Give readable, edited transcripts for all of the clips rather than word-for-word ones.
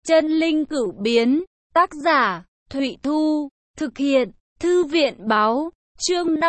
Chân linh cửu biến, tác giả, Thụy Thu, thực hiện, Thư viện báo, chương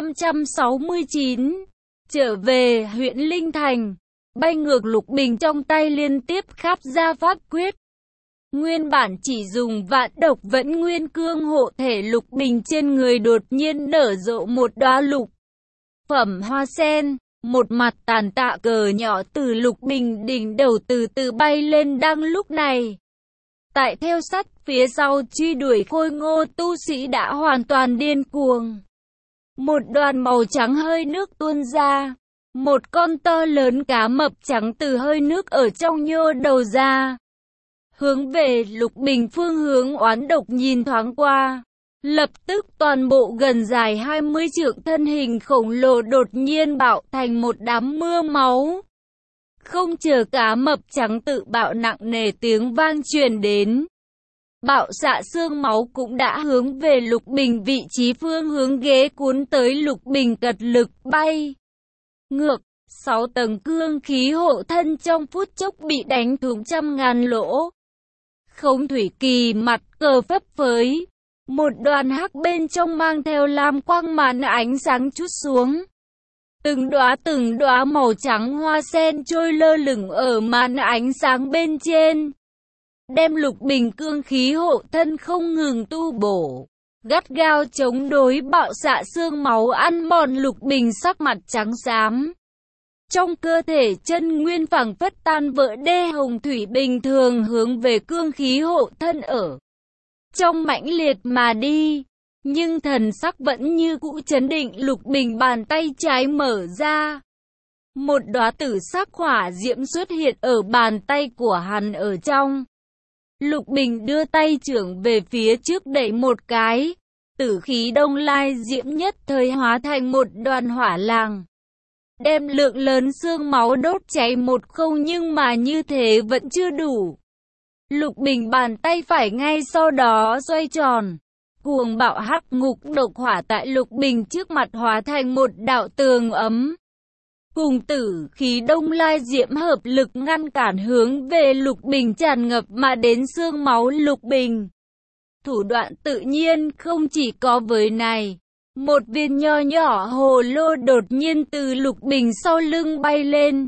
569. Trở về huyện Linh Thành, bay ngược Lục Bình trong tay liên tiếp khắp ra pháp quyết. Nguyên bản chỉ dùng vạn độc vẫn nguyên cương hộ thể Lục Bình trên người đột nhiên nở rộ một đóa lục phẩm hoa sen, một mặt tàn tạ cờ nhỏ từ Lục Bình đỉnh đầu từ từ bay lên. Đang lúc này, tại theo sát phía sau truy đuổi Khôi Ngô tu sĩ đã hoàn toàn điên cuồng. Một đoàn màu trắng hơi nước tuôn ra, một con to lớn cá mập trắng từ hơi nước ở trong nhô đầu ra, hướng về Lục Bình phương hướng oán độc nhìn thoáng qua. Lập tức toàn bộ gần dài 20 trượng thân hình khổng lồ đột nhiên bạo thành một đám mưa máu. Không chờ cá mập trắng tự bạo, nặng nề tiếng vang truyền đến. Bạo xạ xương máu cũng đã hướng về Lục Bình vị trí phương hướng ghế cuốn tới. Lục Bình cật lực bay ngược, 6 tầng cương khí hộ thân trong phút chốc bị đánh thủng trăm ngàn lỗ. Không thủy kỳ mặt cờ phấp phới, một đoàn hắc bên trong mang theo lam quang màn ánh sáng chút xuống. Từng đóa màu trắng hoa sen trôi lơ lửng ở màn ánh sáng bên trên, đem Lục Bình cương khí hộ thân không ngừng tu bổ, gắt gao chống đối bạo xạ xương máu ăn mòn. Lục Bình sắc mặt trắng xám, trong cơ thể chân nguyên phảng phất tan vỡ đê hồng thủy bình thường hướng về cương khí hộ thân ở trong mãnh liệt mà đi. Nhưng thần sắc vẫn như cũ chấn định. Lục Bình bàn tay trái mở ra, một đóa tử sắc hỏa diễm xuất hiện ở bàn tay của hắn ở trong. Lục Bình đưa tay trưởng về phía trước đẩy một cái, tử khí đông lai diễm nhất thời hóa thành một đoàn hỏa làng, đem lượng lớn xương máu đốt cháy một không. Nhưng mà như thế vẫn chưa đủ. Lục Bình bàn tay phải ngay sau đó xoay tròn, cuồng bạo hắc ngục độc hỏa tại Lục Bình trước mặt hóa thành một đạo tường ấm, cùng tử khí đông lai diễm hợp lực ngăn cản hướng về Lục Bình tràn ngập mà đến xương máu. Lục Bình thủ đoạn tự nhiên không chỉ có với này. Một viên nho nhỏ hồ lô đột nhiên từ Lục Bình sau lưng bay lên.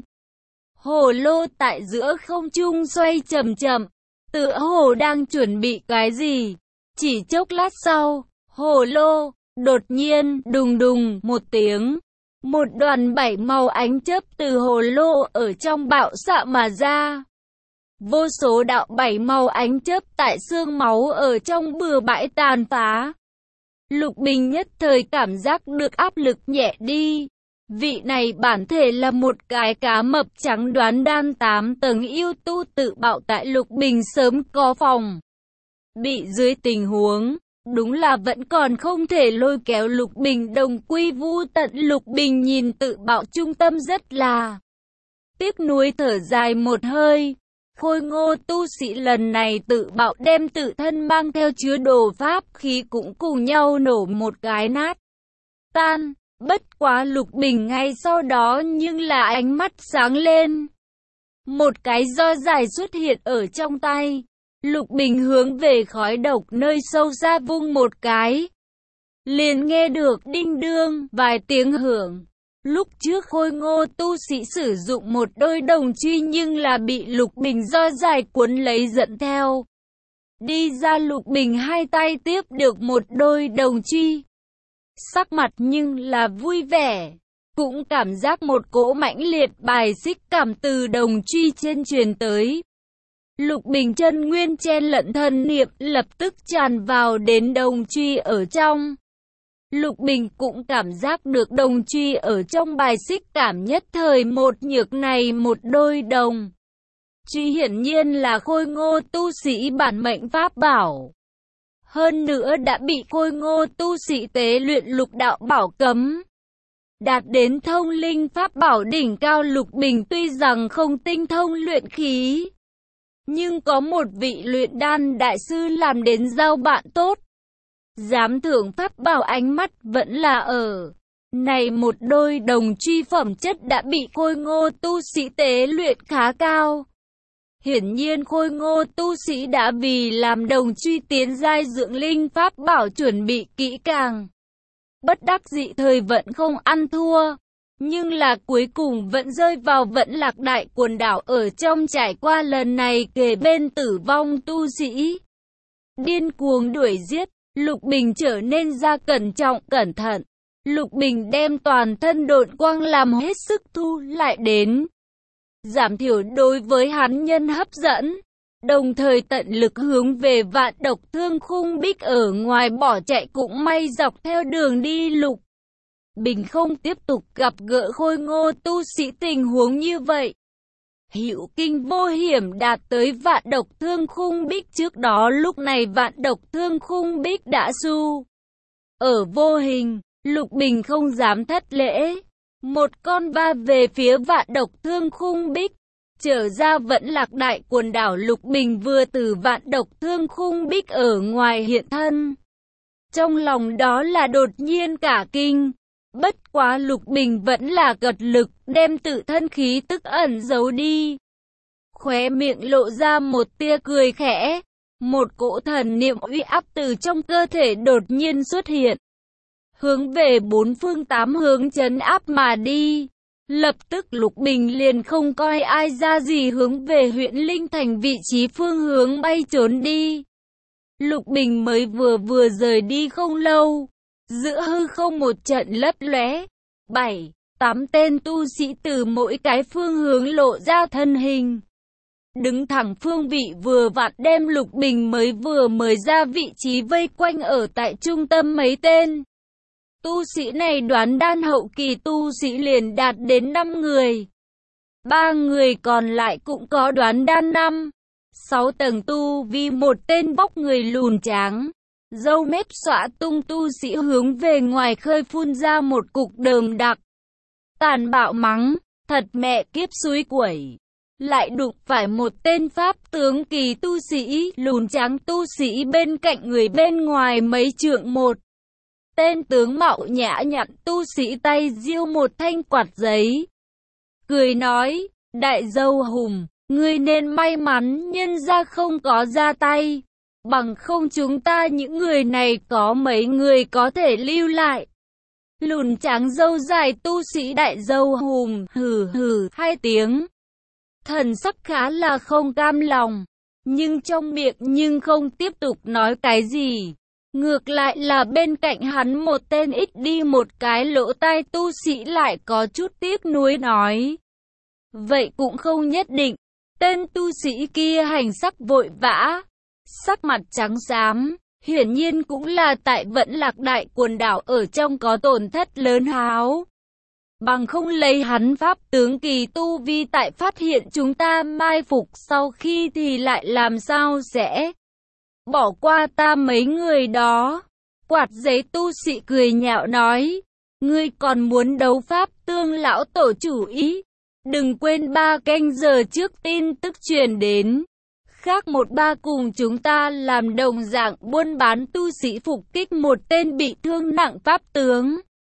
Hồ lô tại giữa không trung xoay chậm chậm, tựa hồ đang chuẩn bị cái gì. Chỉ chốc lát sau, hồ lô đột nhiên đùng đùng một tiếng, một đoàn 7 màu ánh chớp từ hồ lô ở trong bạo xạ mà ra. Vô số đạo 7 màu ánh chớp tại xương máu ở trong bừa bãi tàn phá. Lục Bình nhất thời cảm giác được áp lực nhẹ đi. Vị này bản thể là một cái cá mập trắng đoán đan 8 tầng yêu tu tự bạo tại Lục Bình sớm có phòng bị dưới tình huống, đúng là vẫn còn không thể lôi kéo Lục Bình đồng quy vu tận. Lục Bình nhìn tự bạo trung tâm rất là tiếc nuối, thở dài một hơi. Khôi Ngô tu sĩ lần này tự bạo đem tự thân mang theo chứa đồ pháp khí cũng cùng nhau nổ một cái nát tan. Bất quá Lục Bình ngay sau đó nhưng là ánh mắt sáng lên. Một cái roi dài xuất hiện ở trong tay. Lục Bình hướng về khói độc nơi sâu xa vung một cái, liền nghe được đinh đương vài tiếng hưởng. Lúc trước Khôi Ngô tu sĩ sử dụng một đôi đồng truy nhưng là bị Lục Bình roi dài cuốn lấy dẫn theo đi ra. Lục Bình hai tay tiếp được một đôi đồng truy, sắc mặt nhưng là vui vẻ, cũng cảm giác một cỗ mãnh liệt bài xích cảm từ đồng truy trên truyền tới. Lục Bình chân nguyên chen lẫn thần niệm lập tức tràn vào đến đồng truy ở trong. Lục Bình cũng cảm giác được đồng truy ở trong bài xích cảm, nhất thời một nhược này một đôi đồng truy hiển nhiên là Khôi Ngô tu sĩ bản mệnh pháp bảo. Hơn nữa đã bị Khôi Ngô tu sĩ tế luyện lục đạo bảo cấm, đạt đến thông linh pháp bảo đỉnh cao. Lục Bình tuy rằng không tinh thông luyện khí, nhưng có một vị luyện đan đại sư làm đến giao bạn tốt, dám thưởng pháp bảo, ánh mắt vẫn là ở. Này một đôi đồng truy phẩm chất đã bị Khôi Ngô tu sĩ tế luyện khá cao. Hiển nhiên Khôi Ngô tu sĩ đã vì làm đồng truy tiến giai dưỡng linh pháp bảo chuẩn bị kỹ càng. Bất đắc dĩ thời vẫn không ăn thua, nhưng là cuối cùng vẫn rơi vào Vẫn Lạc Đại quần đảo ở trong trải qua lần này kề bên tử vong tu sĩ. Điên cuồng đuổi giết, Lục Bình trở nên ra cẩn trọng cẩn thận. Lục Bình đem toàn thân độn quang làm hết sức thu lại đến, giảm thiểu đối với hắn nhân hấp dẫn, đồng thời tận lực hướng về Vạn Độc Thương Khung Bích ở ngoài bỏ chạy. Cũng may dọc theo đường đi Lục Bình không tiếp tục gặp gỡ Khôi Ngô tu sĩ tình huống như vậy. Hữu kinh vô hiểm đạt tới Vạn Độc Thương Khung Bích. Trước đó lúc này Vạn Độc Thương Khung Bích đã su ở vô hình, Lục Bình không dám thất lễ. Một con va về phía Vạn Độc Thương Khung Bích, trở ra Vẫn Lạc Đại quần đảo. Lục Bình vừa từ Vạn Độc Thương Khung Bích ở ngoài hiện thân, trong lòng đó là đột nhiên cả kinh. Bất quá Lục Bình vẫn là cật lực đem tự thân khí tức ẩn giấu đi, khóe miệng lộ ra một tia cười khẽ. Một cỗ thần niệm uy áp từ trong cơ thể đột nhiên xuất hiện, hướng về bốn phương tám hướng trấn áp mà đi. Lập tức Lục Bình liền không coi ai ra gì hướng về huyện Linh Thành vị trí phương hướng bay trốn đi. Lục Bình mới vừa rời đi không lâu, giữa hư không một trận lấp lóe, 7-8 tên tu sĩ từ mỗi cái phương hướng lộ ra thân hình, đứng thẳng phương vị vừa vặn đem Lục Bình vừa mới ra vị trí vây quanh ở tại trung tâm. Mấy tên tu sĩ này đoán đan hậu kỳ tu sĩ liền đạt đến 5 người. 3 người còn lại cũng có đoán đan 5-6 tầng tu vi. Một tên vóc người lùn tráng, râu mép xõa tung tu sĩ hướng về ngoài khơi phun ra một cục đờm đặc, tàn bạo mắng, thật mẹ kiếp xúi quẩy. Lại đụng phải một tên pháp tướng kỳ tu sĩ, lùn trắng tu sĩ bên cạnh người bên ngoài mấy trượng. Một tên tướng mạo nhã nhặn tu sĩ tay giơ một thanh quạt giấy, cười nói, đại dâu Hùng, ngươi nên may mắn nhân ra không có ra tay, bằng không chúng ta những người này có mấy người có thể lưu lại. Lùn trắng râu dài tu sĩ đại dâu Hùng hừ hừ 2 tiếng, thần sắc khá là không cam lòng, nhưng trong miệng nhưng không tiếp tục nói cái gì. Ngược lại là bên cạnh hắn một tên ít đi một cái lỗ tai tu sĩ lại có chút tiếc nuối nói, vậy cũng không nhất định. Tên tu sĩ kia hành sắc vội vã, sắc mặt trắng xám, hiển nhiên cũng là tại Vẫn Lạc Đại quần đảo ở trong có tổn thất lớn háo. Bằng không lấy hắn pháp tướng kỳ tu vi tại phát hiện chúng ta mai phục sau khi thì lại làm sao sẽ bỏ qua ta mấy người đó. Quạt giấy tu sĩ cười nhạo nói, ngươi còn muốn đấu pháp tương lão tổ chủ ý. Đừng quên 3 canh giờ trước tin tức truyền đến, khác một ba cùng chúng ta làm đồng dạng buôn bán tu sĩ phục kích một tên bị thương nặng pháp tướng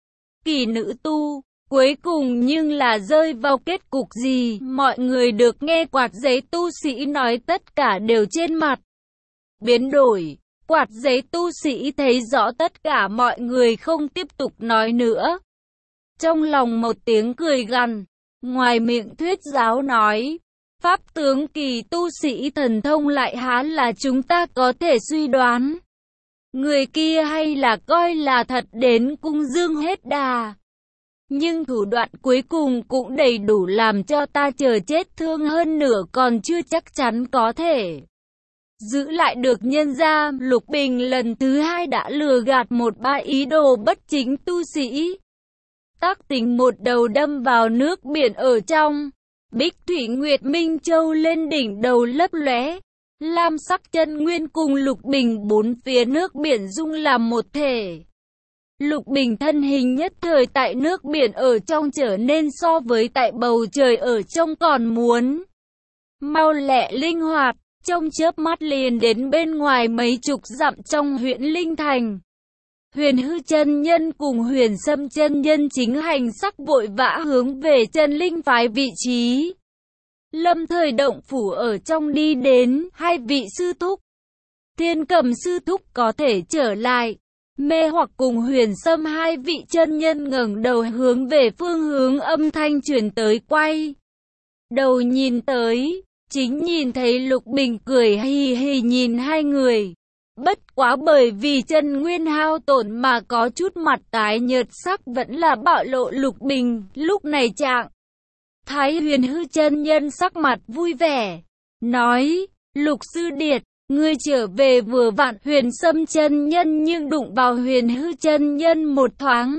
kỳ nữ tu. Cuối cùng nhưng là rơi vào kết cục gì? Mọi người được nghe quạt giấy tu sĩ nói tất cả đều trên mặt biến đổi. Quạt giấy tu sĩ thấy rõ tất cả mọi người không tiếp tục nói nữa, trong lòng một tiếng cười gằn, ngoài miệng thuyết giáo nói, pháp tướng kỳ tu sĩ thần thông lại há là chúng ta có thể suy đoán. Người kia hay là coi là thật đến cung dương hết đà, nhưng thủ đoạn cuối cùng cũng đầy đủ làm cho ta chờ chết thương hơn nửa còn chưa chắc chắn có thể giữ lại được nhân ra. Lục Bình lần thứ 2 đã lừa gạt một ba ý đồ bất chính tu sĩ, tác tình một đầu đâm vào nước biển ở trong. Bích Thủy Nguyệt Minh Châu lên đỉnh đầu lấp lóe, lam sắc chân nguyên cùng Lục Bình bốn phía nước biển dung làm một thể. Lục Bình thân hình nhất thời tại nước biển ở trong trở nên so với tại bầu trời ở trong còn muốn mau lẹ linh hoạt, trong chớp mắt liền đến bên ngoài mấy chục dặm trong huyện Linh Thành. Huyền Hư chân nhân cùng Huyền Sâm chân nhân chính hành sắc vội vã hướng về Chân Linh phái vị trí. lâm thời động phủ ở trong đi đến, hai vị sư thúc. Thiên Cầm sư thúc có thể trở lại. Mê Hoặc cùng Huyền Sâm hai vị chân nhân ngẩng đầu hướng về phương hướng âm thanh truyền tới quay. Đầu nhìn tới, chính nhìn thấy Lục Bình cười hì hì nhìn hai người. Bất quá bởi vì chân nguyên hao tổn mà có chút mặt tái nhợt sắc vẫn là bạo lộ Lục Bình, lúc này trạng. Thái Huyền Hư chân nhân sắc mặt vui vẻ, nói, Lục sư điệt, ngươi trở về vừa vặn. Huyền Sâm chân nhân nhưng đụng vào Huyền Hư chân nhân một thoáng.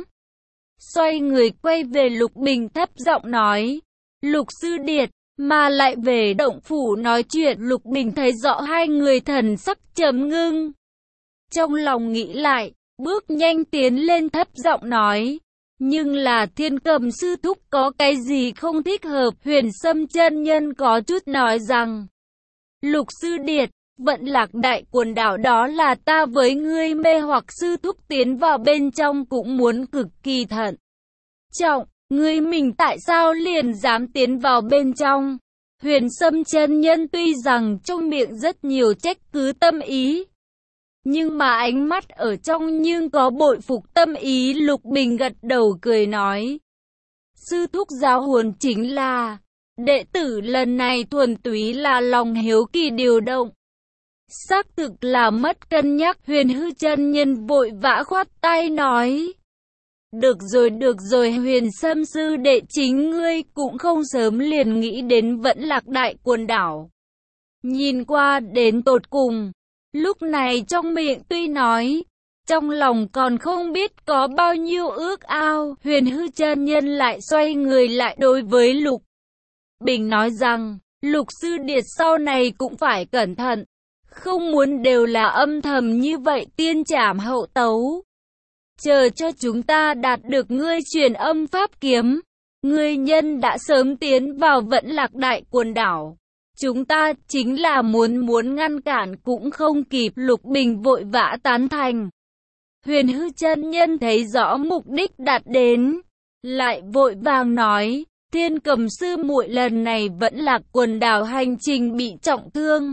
Xoay người quay về Lục Bình thấp giọng nói, Lục sư điệt, mà lại về động phủ nói chuyện. Lục Bình thấy rõ hai người thần sắc trầm ngưng. Trong lòng nghĩ lại, bước nhanh tiến lên thấp giọng nói, nhưng là Thiên Cầm sư thúc có cái gì không thích hợp. Huyền Sâm chân nhân có chút nói rằng, Lục sư điệt, Vận Lạc đại quần đảo đó là ta với ngươi. Mê Hoặc sư thúc tiến vào bên trong cũng muốn cực kỳ thận trọng, ngươi mình tại sao liền dám tiến vào bên trong? Huyền Sâm chân nhân tuy rằng trong miệng rất nhiều trách cứ tâm ý, nhưng mà ánh mắt ở trong nhưng có bội phục tâm ý. Lục Bình gật đầu cười nói, sư thúc giáo huấn chính là, đệ tử lần này thuần túy là lòng hiếu kỳ điều động. Xác thực là mất cân nhắc. Huyền Hư chân nhân vội vã khoát tay nói, được rồi, Huyền Sâm sư đệ, chính ngươi cũng không sớm liền nghĩ đến Vẫn Lạc đại quần đảo. Nhìn qua đến tột cùng, lúc này trong miệng tuy nói, trong lòng còn không biết có bao nhiêu ước ao. Huyền Hư chân nhân lại xoay người lại đối với Lục Bình nói rằng, Lục sư điệt sau này cũng phải cẩn thận, không muốn đều là âm thầm như vậy tiên trảm hậu tấu. Chờ cho chúng ta đạt được ngươi truyền âm pháp kiếm, ngươi nhân đã sớm tiến vào Vẫn Lạc đại quần đảo. Chúng ta chính là muốn ngăn cản cũng không kịp. Lục Bình vội vã tán thành. Huyền Hư chân nhân thấy rõ mục đích đạt đến, lại vội vàng nói, Thiên Cầm sư muội lần này Vẫn Lạc quần đảo hành trình bị trọng thương.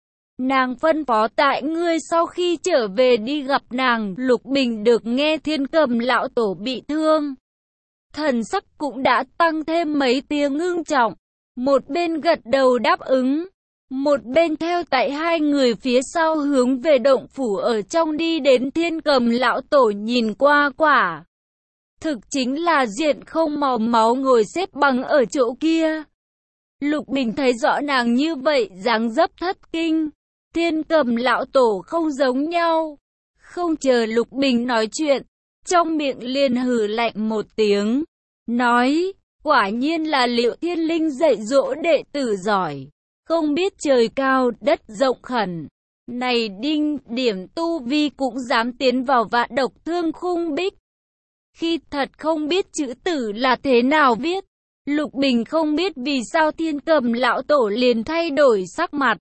Nàng phân phó tại ngươi sau khi trở về đi gặp nàng. Lục Bình được nghe Thiên Cầm lão tổ bị thương, thần sắc cũng đã tăng thêm mấy tiếng ngưng trọng. Một bên gật đầu đáp ứng, một bên theo tại hai người phía sau hướng về động phủ ở trong đi đến. Thiên Cầm lão tổ nhìn qua quả thực chính là diện không màu máu ngồi xếp bằng ở chỗ kia. Lục Bình thấy rõ nàng như vậy dáng dấp thất kinh. Thiên Cầm lão tổ không giống nhau. Không chờ Lục Bình nói chuyện, trong miệng liền hừ lạnh một tiếng, nói, quả nhiên là Liệu Thiên Linh dạy dỗ đệ tử giỏi, không biết trời cao đất rộng khẩn. Này đinh điểm tu vi cũng dám tiến vào Vạn Độc Thương Khung Bích. Khi thật không biết chữ tử là thế nào viết, Lục Bình không biết vì sao Thiên Cầm lão tổ liền thay đổi sắc mặt,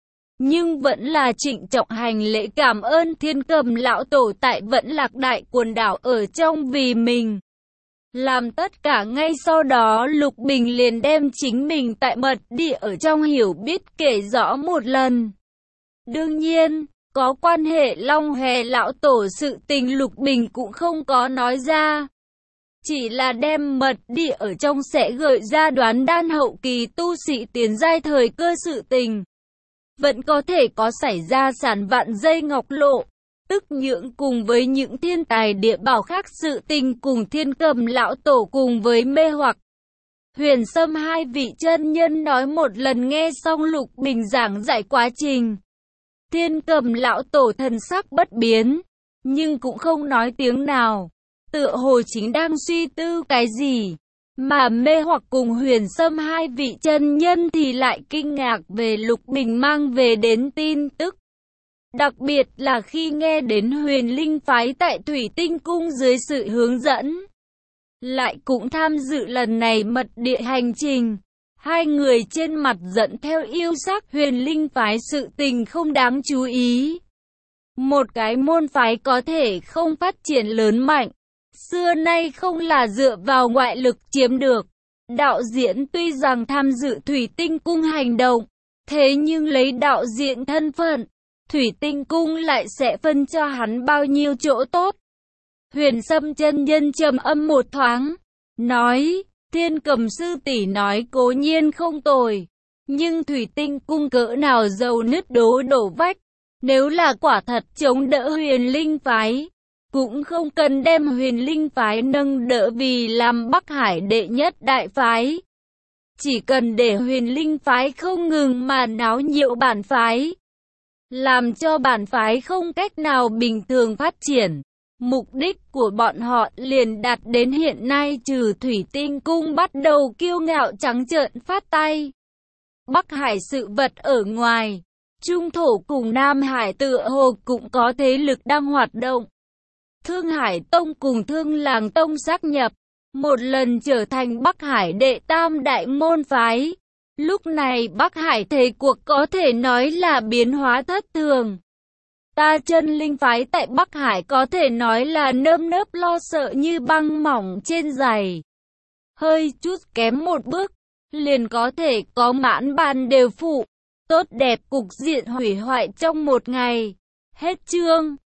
nhưng vẫn là trịnh trọng hành lễ cảm ơn Thiên Cầm lão tổ tại Vẫn Lạc đại quần đảo ở trong vì mình làm tất cả. Ngay sau đó Lục Bình liền đem chính mình tại mật địa ở trong hiểu biết kể rõ một lần. Đương nhiên, có quan hệ Long Hề lão tổ sự tình Lục Bình cũng không có nói ra, chỉ là đem mật địa ở trong sẽ gợi ra đoán đan hậu kỳ tu sĩ tiến giai thời cơ sự tình. Vẫn có thể có xảy ra sản vạn dây ngọc lộ, tức nhượng cùng với những thiên tài địa bảo khác sự tình cùng Thiên Cầm lão tổ cùng với Mê Hoặc, Huyền Sâm hai vị chân nhân nói một lần. Nghe xong Lục Bình giảng giải quá trình, Thiên Cầm lão tổ thần sắc bất biến, nhưng cũng không nói tiếng nào, tựa hồ chính đang suy tư cái gì. Mà Mê Hoặc cùng Huyền Sâm hai vị chân nhân thì lại kinh ngạc về Lục Bình mang về đến tin tức. Đặc biệt là khi nghe đến Huyền Linh phái tại Thủy Tinh Cung dưới sự hướng dẫn, lại cũng tham dự lần này mật địa hành trình. Hai người trên mặt giận theo yêu sắc. Huyền Linh phái sự tình không đáng chú ý. Một cái môn phái có thể không phát triển lớn mạnh, xưa nay không là dựa vào ngoại lực chiếm được, Đạo diễn tuy rằng tham dự Thủy Tinh Cung hành động, thế nhưng lấy đạo diễn thân phận, Thủy Tinh Cung lại sẽ phân cho hắn bao nhiêu chỗ tốt. Huyền Sâm chân nhân trầm âm một thoáng, nói, Thiên Cầm sư tỷ nói cố nhiên không tồi, nhưng Thủy Tinh Cung cỡ nào dầu nứt đổ vách, nếu là quả thật chống đỡ Huyền Linh phái, cũng không cần đem Huyền Linh phái nâng đỡ vì làm Bắc Hải đệ nhất đại phái. Chỉ cần để Huyền Linh phái không ngừng mà náo nhiễu bản phái, làm cho bản phái không cách nào bình thường phát triển. Mục đích của bọn họ liền đạt đến hiện nay, trừ Thủy Tinh Cung bắt đầu kiêu ngạo trắng trợn phát tay. Bắc Hải sự vật ở ngoài, Trung Thổ cùng Nam Hải tựa hồ cũng có thế lực đang hoạt động. Thương Hải Tông cùng Thương Làng Tông sáp nhập, một lần trở thành Bắc Hải đệ tam đại môn phái. Lúc này Bắc Hải thế cuộc có thể nói là biến hóa thất thường. Ta Chân Linh phái tại Bắc Hải có thể nói là nơm nớp lo sợ như băng mỏng trên giày. Hơi chút kém một bước, liền có thể có mãn bàn đều phụ. Tốt đẹp cục diện hủy hoại trong một ngày. Hết chương.